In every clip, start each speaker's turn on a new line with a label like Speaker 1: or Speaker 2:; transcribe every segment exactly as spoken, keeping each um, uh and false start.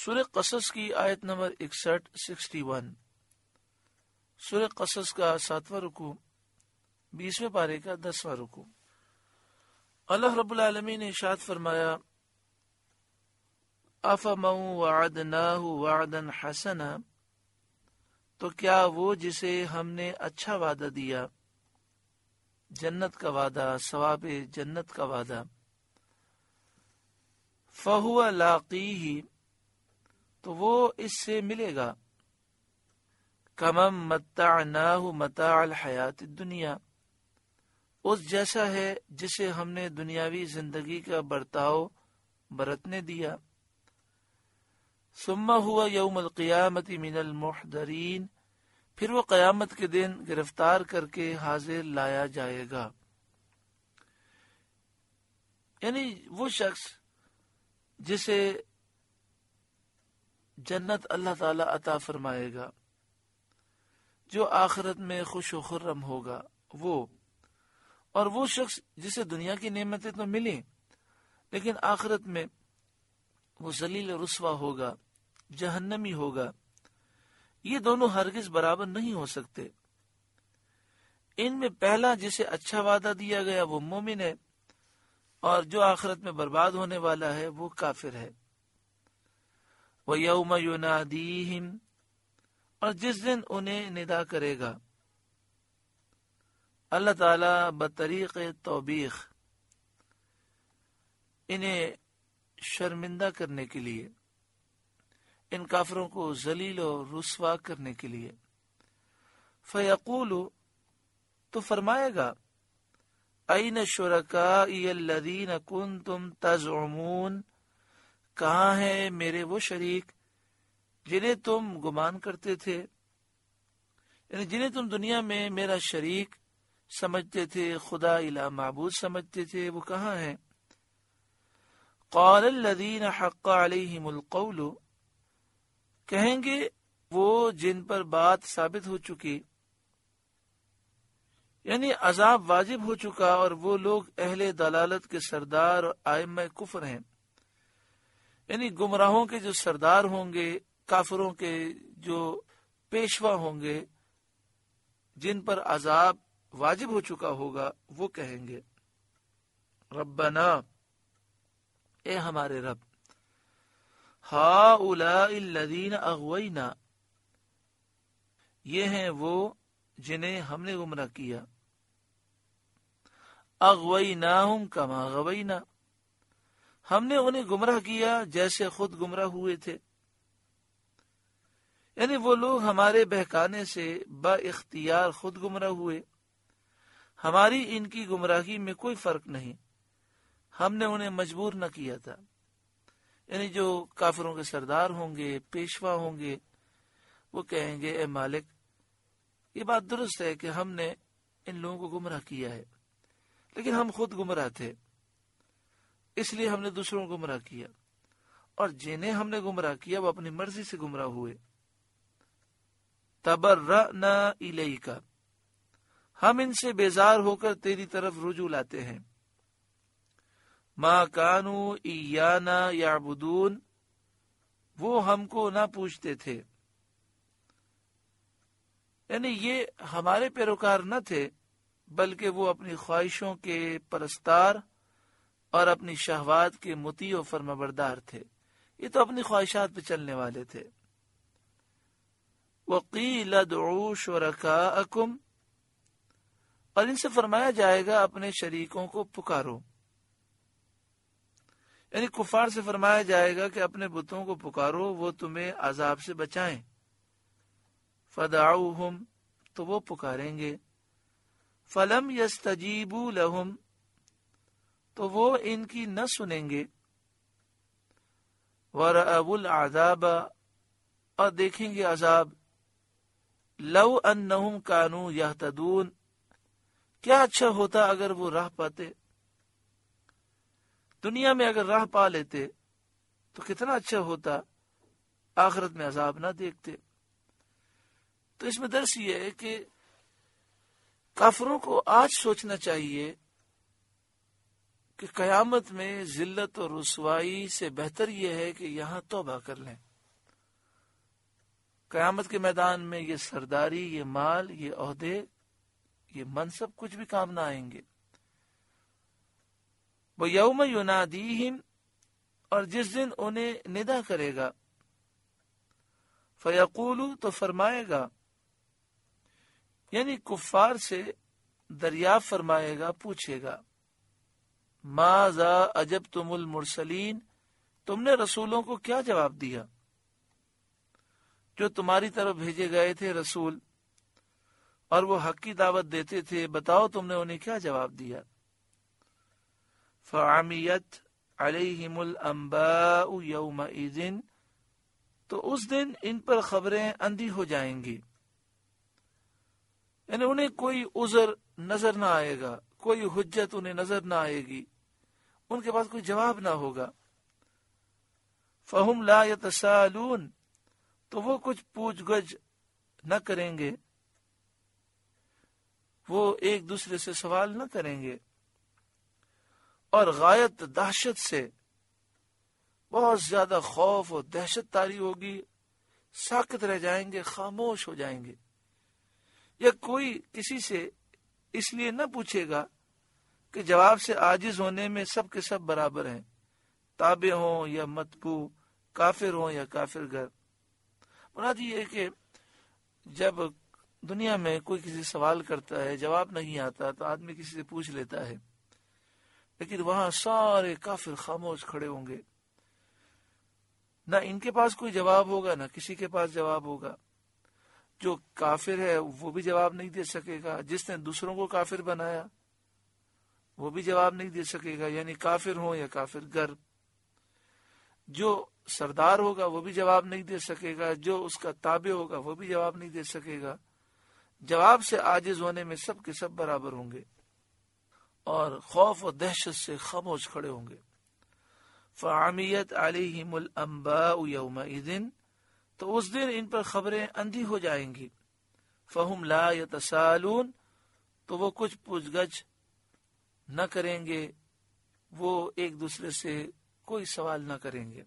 Speaker 1: سورہ قصص کی آیت نمبر اکسٹھ سکسٹی ون. سورہ قصص کا ساتواں رکوع بیسویں پارے کا دسواں رکوع. اللہ رب العالمین نے ارشاد فرمایا افمن وعدناہ وعدا حسنا، تو کیا وہ جسے ہم نے اچھا وعدہ دیا، جنت کا وعدہ، ثواب جنت کا وعدہ، فہو لاقیہ، تو وہ اس سے ملے گا، کمن متعناہ متاع الحیات الدنیا، اس جیسا ہے جسے ہم نے دنیاوی زندگی کا برتاؤ برتنے دیا، ثم ہوا یوم القیامت من المحضرین، پھر وہ قیامت کے دن گرفتار کر کے حاضر لایا جائے گا. یعنی وہ شخص جسے جنت اللہ تعالی عطا فرمائے گا، جو آخرت میں خوش و خرم ہوگا، وہ اور وہ شخص جسے دنیا کی نعمتیں تو ملیں لیکن آخرت میں وہ ذلیل رسوا ہوگا، جہنمی ہوگا، یہ دونوں ہرگز برابر نہیں ہو سکتے. ان میں پہلا جسے اچھا وعدہ دیا گیا وہ مومن ہے، اور جو آخرت میں برباد ہونے والا ہے وہ کافر ہے. وَيَوْمَ يُنَادِيهِمْ، اور جس دن انہیں ندا کرے گا اللہ تعالی بطریق توبیخ، انہیں شرمندہ کرنے کے لیے، ان کافروں کو ذلیل و رسوا کرنے کے لیے. فَيَقُولُ، تو فرمائے گا، أَيْنَ شُرَكَائِيَ الَّذِينَ كُنْتُمْ تَزْعُمُونَ، کہاں ہیں میرے وہ شریک جنہیں تم گمان کرتے تھے، یعنی جنہیں تم دنیا میں میرا شریک سمجھتے تھے، خدا الہ معبود سمجھتے تھے، وہ کہاں ہیں؟ قال الذین حق علیہم القول، کہیں گے وہ جن پر بات ثابت ہو چکی، یعنی عذاب واجب ہو چکا، اور وہ لوگ اہل دلالت کے سردار اور ائمہ کفر ہیں، یعنی گمراہوں کے جو سردار ہوں گے، کافروں کے جو پیشوا ہوں گے، جن پر عذاب واجب ہو چکا ہوگا، وہ کہیں گے ربنا، اے ہمارے رب، ہؤلاء الذین اغوینا، یہ ہیں وہ جنہیں ہم نے گمراہ کیا، اغویناہم کما غوینا، ہم نے انہیں گمراہ کیا جیسے خود گمراہ ہوئے تھے. یعنی وہ لوگ ہمارے بہکانے سے با اختیار خود گمراہ ہوئے، ہماری ان کی گمراہی میں کوئی فرق نہیں، ہم نے انہیں مجبور نہ کیا تھا. یعنی جو کافروں کے سردار ہوں گے، پیشوا ہوں گے، وہ کہیں گے اے مالک، یہ بات درست ہے کہ ہم نے ان لوگوں کو گمراہ کیا ہے، لیکن ہم خود گمراہ تھے، اس لیے ہم نے دوسروں کو گمراہ کیا، اور جنہیں ہم نے گمراہ کیا وہ اپنی مرضی سے گمراہ ہوئے. تبرأنا الیک، ہم ان سے بیزار ہو کر تیری طرف رجوع لاتے ہیں. ما کانوا ایانا یعبدون، وہ ہم کو نہ پوچھتے تھے، یعنی یہ ہمارے پیروکار نہ تھے، بلکہ وہ اپنی خواہشوں کے پرستار اور اپنی شہوات کے مطیع و فرمانبردار تھے، یہ تو اپنی خواہشات پہ چلنے والے تھے. وَقِيلَ ادْعُوا شُرَكَاءَكُمْ، اور ان سے فرمایا جائے گا اپنے شریکوں کو پکارو، یعنی کفار سے فرمایا جائے گا کہ اپنے بتوں کو پکارو، وہ تمہیں عذاب سے بچائیں. فَدَعُوهُمْ، تو وہ پکاریں گے. فَلَمْ يَسْتَجِيبُوا لَهُمْ، تو وہ ان کی نہ سنیں گے. وَرَأَوُا الْعَذَابَ، اور دیکھیں گے عذاب. لَوْ أَنَّهُمْ كَانُوا يَهْتَدُونَ، کیا اچھا ہوتا اگر وہ راہ پاتے، دنیا میں اگر راہ پا لیتے تو کتنا اچھا ہوتا، آخرت میں عذاب نہ دیکھتے. تو اس میں درس یہ ہے کہ کافروں کو آج سوچنا چاہیے کہ قیامت میں ذلت اور رسوائی سے بہتر یہ ہے کہ یہاں توبہ کر لیں. قیامت کے میدان میں یہ سرداری، یہ مال، یہ عہدے، یہ منصب کچھ بھی کام نہ آئیں گے۔ وَيَوْمَ يُنَادِيهِمْ، اور جس دن انہیں ندا کرے گا، فَيَقُولُ، تو فرمائے گا، یعنی کفار سے دریافت فرمائے گا، پوچھے گا، مَاذَا أَجَبْتُمُ الْمُرْسَلِينَ، تم نے رسولوں کو کیا جواب دیا، جو تمہاری طرف بھیجے گئے تھے رسول اور وہ حق کی دعوت دیتے تھے، بتاؤ تم نے انہیں کیا جواب دیا۔ فَعَمِيَتْ عَلَيْهِمُ الْأَنْبَاءُ يَوْمَئِذٍ، تو اس دن ان پر خبریں اندھی ہو جائیں گی، یعنی انہیں کوئی عذر نظر نہ آئے گا، کوئی حجت انہیں نظر نہ آئے گی، ان کے پاس کوئی جواب نہ ہوگا۔ فَهُمْ لَا يَتَسَالُونَ، تو وہ کچھ پوچھ گچھ نہ کریں گے، وہ ایک دوسرے سے سوال نہ کریں گے، اور غایت دہشت سے، بہت زیادہ خوف اور دہشت طاری ہوگی، ساکت رہ جائیں گے، خاموش ہو جائیں گے، یا کوئی کسی سے اس لیے نہ پوچھے گا کہ جواب سے عاجز ہونے میں سب کے سب برابر ہیں، تابع ہوں یا متبوع، کافر ہوں یا کافر گر۔ مراد یہ ہے کہ جب دنیا میں کوئی کسی سوال کرتا ہے، جواب نہیں آتا تو آدمی کسی سے پوچھ لیتا ہے، لیکن وہاں سارے کافر خاموش کھڑے ہوں گے، نہ ان کے پاس کوئی جواب ہوگا، نہ کسی کے پاس جواب ہوگا۔ جو کافر ہے وہ بھی جواب نہیں دے سکے گا، جس نے دوسروں کو کافر بنایا وہ بھی جواب نہیں دے سکے گا، یعنی کافر ہو یا کافر گر۔ جو سردار ہوگا وہ بھی جواب نہیں دے سکے گا، جو اس کا تابع ہوگا وہ بھی جواب نہیں دے سکے گا۔ جواب سے عاجز ہونے میں سب کے سب برابر ہوں گے، اور خوف و دہشت سے خاموش کھڑے ہوں گے۔ فَعَمِيَتْ عَلَيْهِمُ الْأَنْبَاءُ يَوْمَئِذٍ، تو اس دن ان پر خبریں اندھی ہو جائیں گی۔ فَهُمْ لَا يَتَسَالُونَ، تو وہ کچھ پوچھ گچھ نہ کریں گے، وہ ایک دوسرے سے کوئی سوال نہ کریں گے۔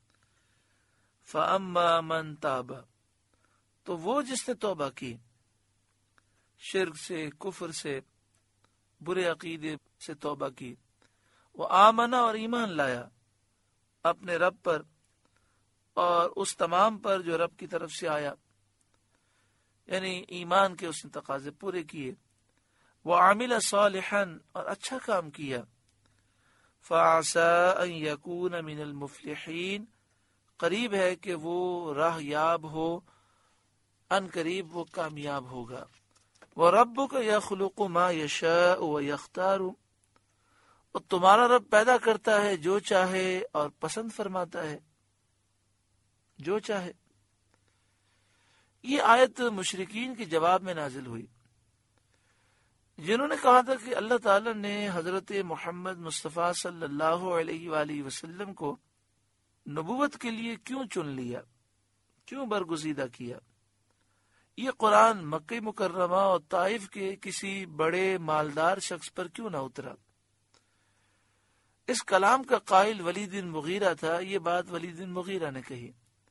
Speaker 1: فَأَمَّا مَنْ تَابَ، تو وہ جس نے توبہ کی، شرک سے، کفر سے، برے عقیدے سے توبہ کی، وہ آمنا، اور ایمان لایا اپنے رب پر اور اس تمام پر جو رب کی طرف سے آیا، یعنی ایمان کے اس نے تقاضے پورے کیے، وَعَمِلَ صَالِحًا، اور اچھا کام کیا، فَعَسَىٰ أَن يَكُونَ مِنَ الْمُفْلِحِينَ، قریب ہے کہ وہ راہ یاب ہو، ان قریب وہ کامیاب ہوگا۔ وَرَبُّكَ يَخْلُقُ مَا يَشَاءُ وَيَخْتَارُ، اور تمہارا رب پیدا کرتا ہے جو چاہے اور پسند فرماتا ہے جو چاہے۔ یہ آیت مشرکین کے جواب میں نازل ہوئی، جنہوں نے کہا تھا کہ اللہ تعالیٰ نے حضرت محمد مصطفیٰ صلی اللہ علیہ وآلہ وسلم کو نبوت کے لیے کیوں چن لیا، کیوں برگزیدہ کیا؟ یہ قرآن مکہ مکرمہ اور طائف کے کسی بڑے مالدار شخص پر کیوں نہ اترا؟ اس کلام کا قائل ولید بن مغیرہ تھا، یہ بات ولید بن مغیرہ نے کہی،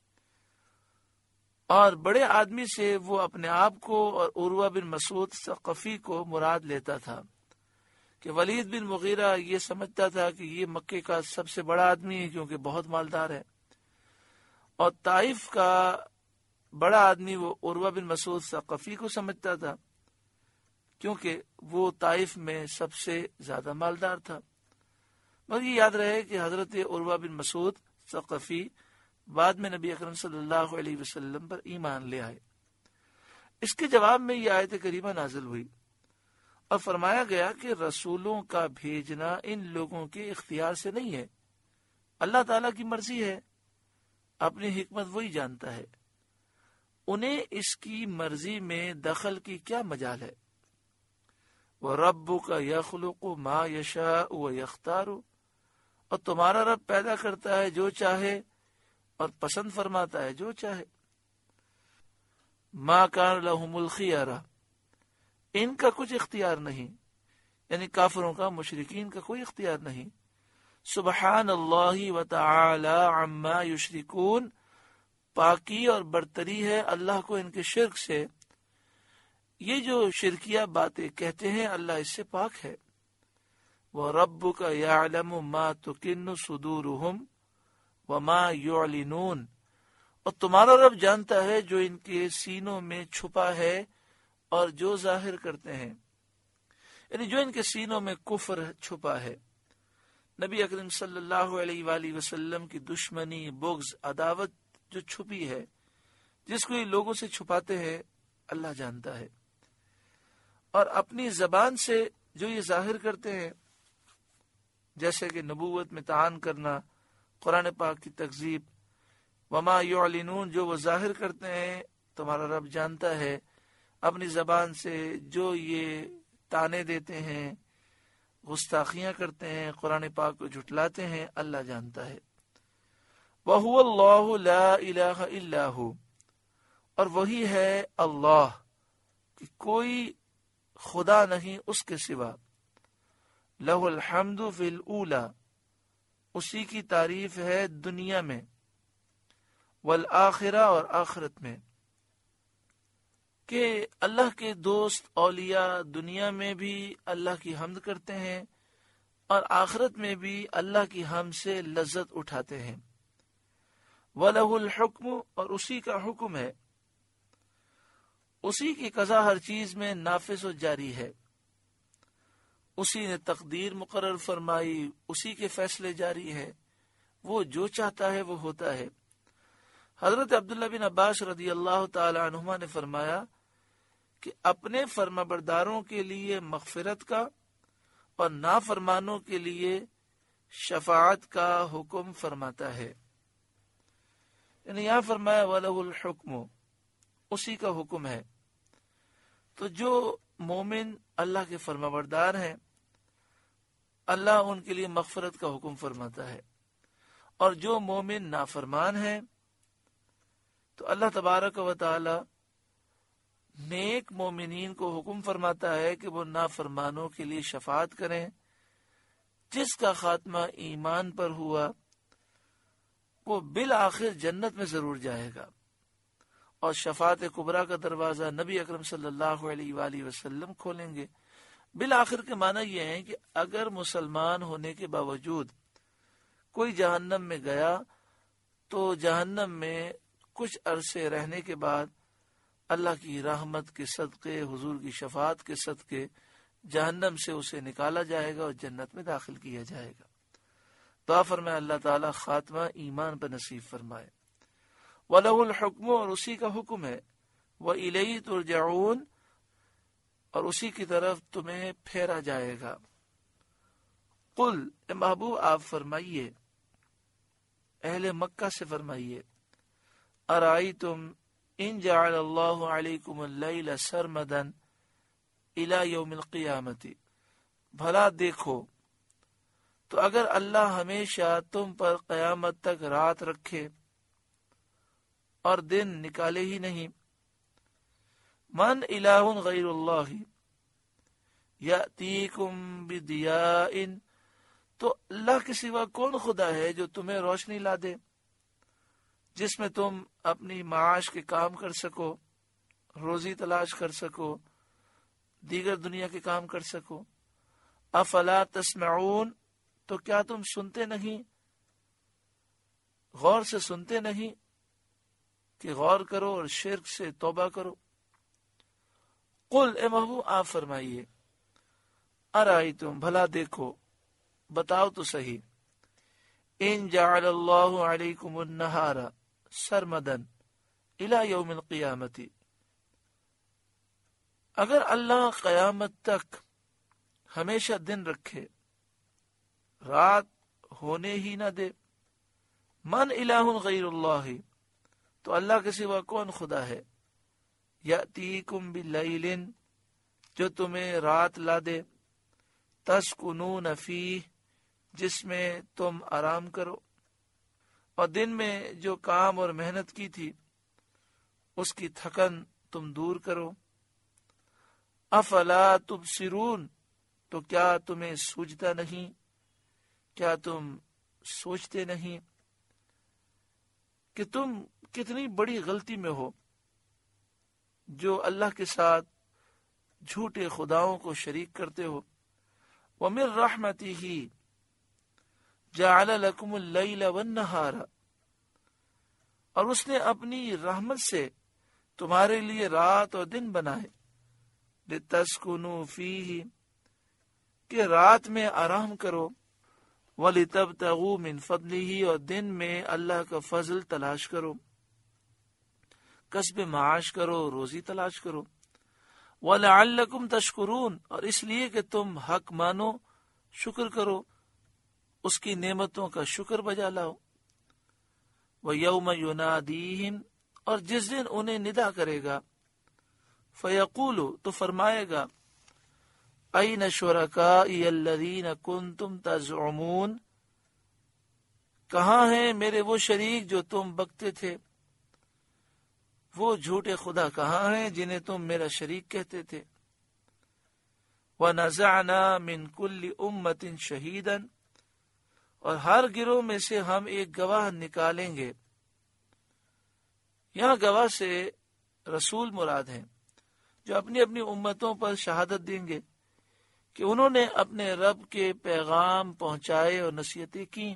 Speaker 1: اور بڑے آدمی سے وہ اپنے آپ کو اور عروہ بن مسعود ثقفی کو مراد لیتا تھا، کہ ولید بن مغیرہ یہ سمجھتا تھا کہ یہ مکے کا سب سے بڑا آدمی ہے کیونکہ بہت مالدار ہے، اور طائف کا بڑا آدمی وہ عروہ بن مسعود ثقفی کو سمجھتا تھا کیونکہ وہ طائف میں سب سے زیادہ مالدار تھا۔ مگر یہ یاد رہے کہ حضرت عروہ بن مسعود ثقفی بعد میں نبی اکرم صلی اللہ علیہ وسلم پر ایمان لے آئے۔ اس کے جواب میں یہ آیت کریمہ نازل ہوئی اور فرمایا گیا کہ رسولوں کا بھیجنا ان لوگوں کے اختیار سے نہیں ہے، اللہ تعالیٰ کی مرضی ہے، اپنی حکمت وہی جانتا ہے، انہیں اس کی مرضی میں دخل کی کیا مجال ہے۔ وَرَبُّكَ يَخْلُقُ مَا يَشَاءُ وَيَخْتَارُ، اور تمہارا رب پیدا کرتا ہے جو چاہے اور پسند فرماتا ہے جو چاہے۔ مَا كَانَ لَهُمُ الْخِيَرَةُ، ان کا کچھ اختیار نہیں، یعنی کافروں کا، مشرکین کا کوئی اختیار نہیں۔ سبحان اللہ وتعالی عما یشرکون، پاکی اور برتری ہے اللہ کو ان کے شرک سے. یہ جو شرکیہ باتیں کہتے ہیں اللہ اس سے پاک ہے. وَرَبُّكَ يَعْلَمُ مَا تُكِنُّ صُدُورُهُمْ وَمَا يُعْلِنُونَ، اور تمہارا رب جانتا ہے جو ان کے سینوں میں چھپا ہے اور جو ظاہر کرتے ہیں، یعنی جو ان کے سینوں میں کفر چھپا ہے. نبی اکرم صلی اللہ علیہ وآلہ وسلم کی دشمنی، بغض، عداوت جو چھپی ہے، جس کو یہ لوگوں سے چھپاتے ہیں، اللہ جانتا ہے. اور اپنی زبان سے جو یہ ظاہر کرتے ہیں، جیسے کہ نبوت میں تعان کرنا، قرآن پاک کی تکذیب، وما یعلنون، جو وہ ظاہر کرتے ہیں تمہارا رب جانتا ہے. اپنی زبان سے جو یہ تانے دیتے ہیں، گستاخیاں کرتے ہیں، قرآن پاک کو جھٹلاتے ہیں، اللہ جانتا ہے. وَهُوَ اللَّهُ لَا إِلَهَ إِلَّا هُ، اور وہی ہے اللہ کہ کوئی خدا نہیں اس کے سوا. لَهُ الْحَمْدُ فِي الْأُولَى، اسی کی تعریف ہے دنیا میں، والآخرہ، اور آخرت میں، کہ اللہ کے دوست اولیاء دنیا میں بھی اللہ کی حمد کرتے ہیں اور آخرت میں بھی اللہ کی حمد سے لذت اٹھاتے ہیں. وَلَهُ الْحُكْمُ، اور اسی کا حکم ہے، اسی کی قضا ہر چیز میں نافذ و جاری ہے. اسی نے تقدیر مقرر فرمائی، اسی کے فیصلے جاری ہے، وہ جو چاہتا ہے وہ ہوتا ہے. حضرت عبداللہ بن عباس رضی اللہ تعالی عنہما نے فرمایا کہ اپنے فرمانبرداروں کے لیے مغفرت کا اور نافرمانوں کے لیے شفاعت کا حکم فرماتا ہے. یعنی یہاں فرمایا وَلَهُ الْحُكْمُ، اسی کا حکم ہے. تو جو مومن اللہ کے فرمانبردار ہیں، اللہ ان کے لیے مغفرت کا حکم فرماتا ہے. اور جو مومن نافرمان ہیں تو اللہ تبارک و تعالی نیک مومنین کو حکم فرماتا ہے کہ وہ نافرمانوں کے لیے شفاعت کریں. جس کا خاتمہ ایمان پر ہوا وہ بالآخر جنت میں ضرور جائے گا. اور شفاعت کبریٰ کا دروازہ نبی اکرم صلی اللہ علیہ وآلہ وسلم کھولیں گے. بالآخر کے معنی یہ ہے کہ اگر مسلمان ہونے کے باوجود کوئی جہنم میں گیا تو جہنم میں کچھ عرصے رہنے کے بعد اللہ کی رحمت کے صدقے، حضور کی شفاعت کے صدقے جہنم سے اسے نکالا جائے گا اور جنت میں داخل کیا جائے گا. دعا فرمائے اللہ تعالی خاتمہ ایمان پر نصیب فرمائے. وَلَهُ الْحُكْمُ، اور اسی کا حکم ہے. وَإِلَيْهِ تُرْجَعُونَ، اور اسی کی طرف تمہیں پھیرا جائے گا. قل، اے محبوب آپ فرمائیے، اہل مکہ سے فرمائیے، ارائیتم ان جعل اللہ علیکم اللیل سرمدا الی یوم القیامت، بھلا دیکھو تو اگر اللہ ہمیشہ تم پر قیامت تک رات رکھے اور دن نکالے ہی نہیں، من الہ غیر اللہ یأتیکم بدیاء، تو اللہ کے سوا کون خدا ہے جو تمہیں روشنی لا دے جس میں تم اپنی معاش کے کام کر سکو، روزی تلاش کر سکو، دیگر دنیا کے کام کر سکو. افلا تسمعون، تو کیا تم سنتے نہیں، غور سے سنتے نہیں کہ غور کرو اور شرک سے توبہ کرو. قل، اے محبوب آپ فرمائیے، ارائیتم، بھلا دیکھو، بتاؤ تو صحیح، ان جعل اللہ علیکم النہار سرمدن الی یوم القیامت، اگر اللہ قیامت تک ہمیشہ دن رکھے، رات ہونے ہی نہ دے، من الہ غیر اللہ، تو اللہ کے سوا کون خدا ہے، یأتیکم باللیل، جو تمہیں رات لا دے، تسکنون فیہ، جس میں تم آرام کرو، اور دن میں جو کام اور محنت کی تھی اس کی تھکن تم دور کرو. افلا تبصرون، تو کیا تمہیں سوجتا نہیں، کیا تم سوچتے نہیں. کہ تم کتنی بڑی غلطی میں ہو جو اللہ کے ساتھ جھوٹے خداؤں کو شریک کرتے ہو. وَمِن رَحْمَتِهِ جَعَلَ لَكُمُ اللَّيْلَ وَالنَّهَارَ، اور اس نے اپنی رحمت سے تمہارے لیے رات اور دن بنائے. لِتَسْكُنُوا فِيهِ، کہ رات میں آرام کرو. وَلِتَبْتَغُوا مِن فَضْلِهِ، اور دن میں اللہ کا فضل تلاش کرو، کسب معاش کرو، روزی تلاش کرو. وَلَعَلَّكُمْ تَشْكُرُونَ، اور اس لیے کہ تم حق مانو، شکر کرو، اس کی نعمتوں کا شکر بجا لاؤ. وَيَوْمَ يُنَادِيهِمْ، اور جس دن انہیں ندا کرے گا. فَيَقُولُ، تو فرمائے گا، أَيْنَ شُرَكَائِيَ الَّذِينَ كُنْتُمْ تَزْعُمُونَ، کہاں ہیں میرے وہ شریک جو تم بکتے تھے، وہ جھوٹے خدا کہاں ہیں جنہیں تم میرا شریک کہتے تھے. وَنَزَعْنَا مِن كُلِّ أُمَّةٍ شَهِيدًا، اور ہر گروہ میں سے ہم ایک گواہ نکالیں گے. یہاں گواہ سے رسول مراد ہیں جو اپنی اپنی امتوں پر شہادت دیں گے کہ انہوں نے اپنے رب کے پیغام پہنچائے اور نصیحتیں کی.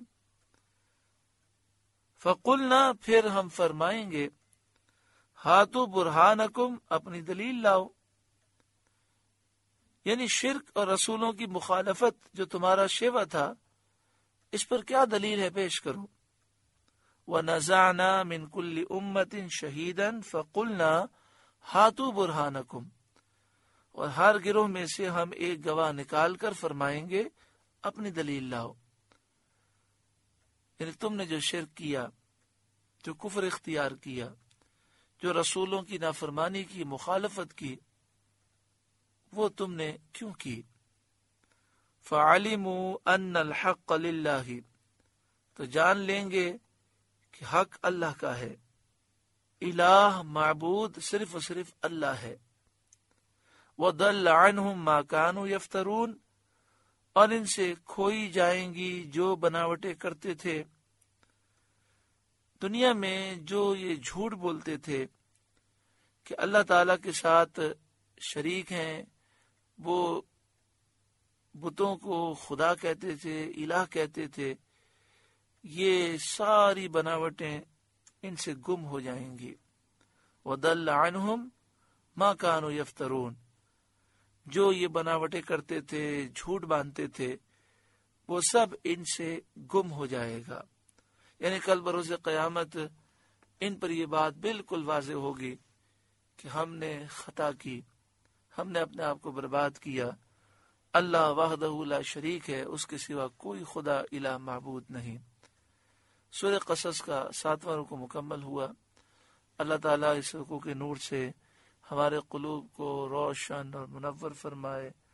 Speaker 1: فَقُلْنَا، پھر ہم فرمائیں گے، ہاتو برہانکم، اپنی دلیل لاؤ. یعنی شرک اور رسولوں کی مخالفت جو تمہارا شیوا تھا، اس پر کیا دلیل ہے پیش کرو. وَنَزَعْنَا مِن كُلِّ أُمَّةٍ شَهِيدًا فَقُلْنَا ہاتو برہانکم، اور ہر گروہ میں سے ہم ایک گواہ نکال کر فرمائیں گے اپنی دلیل لاؤ. یعنی تم نے جو شرک کیا، جو کفر اختیار کیا، جو رسولوں کی نافرمانی کی، مخالفت کی، وہ تم نے کیوں کی. فَعَلِمُوا أَنَّ الْحَقَّ لِلَّهِ، تو جان لیں گے کہ حق اللہ کا ہے. الہ، معبود صرف و صرف اللہ ہے. وَضَلَّ عَنْهُمْ مَا كَانُوا يَفْتَرُونَ، اور ان سے کھوئی جائیں گی جو بناوٹیں کرتے تھے. دنیا میں جو یہ جھوٹ بولتے تھے کہ اللہ تعالی کے ساتھ شریک ہیں، وہ بتوں کو خدا کہتے تھے، الہ کہتے تھے، یہ ساری بناوٹیں ان سے گم ہو جائیں گی. وَضَلَّ عَنْهُمْ مَا كَانُوا يَفْتَرُونَ، جو یہ بناوٹیں کرتے تھے، جھوٹ باندھتے تھے، وہ سب ان سے گم ہو جائے گا. یعنی کل بروز قیامت ان پر یہ بات بالکل واضح ہوگی کہ ہم نے خطا کی، ہم نے اپنے آپ کو برباد کیا. اللہ وحدہ لا شریک ہے، اس کے سوا کوئی خدا الہ معبود نہیں. سورہ قصص کا ساتواں رکوع مکمل ہوا. اللہ تعالیٰ اس رکوع کے نور سے ہمارے قلوب کو روشن اور منور فرمائے.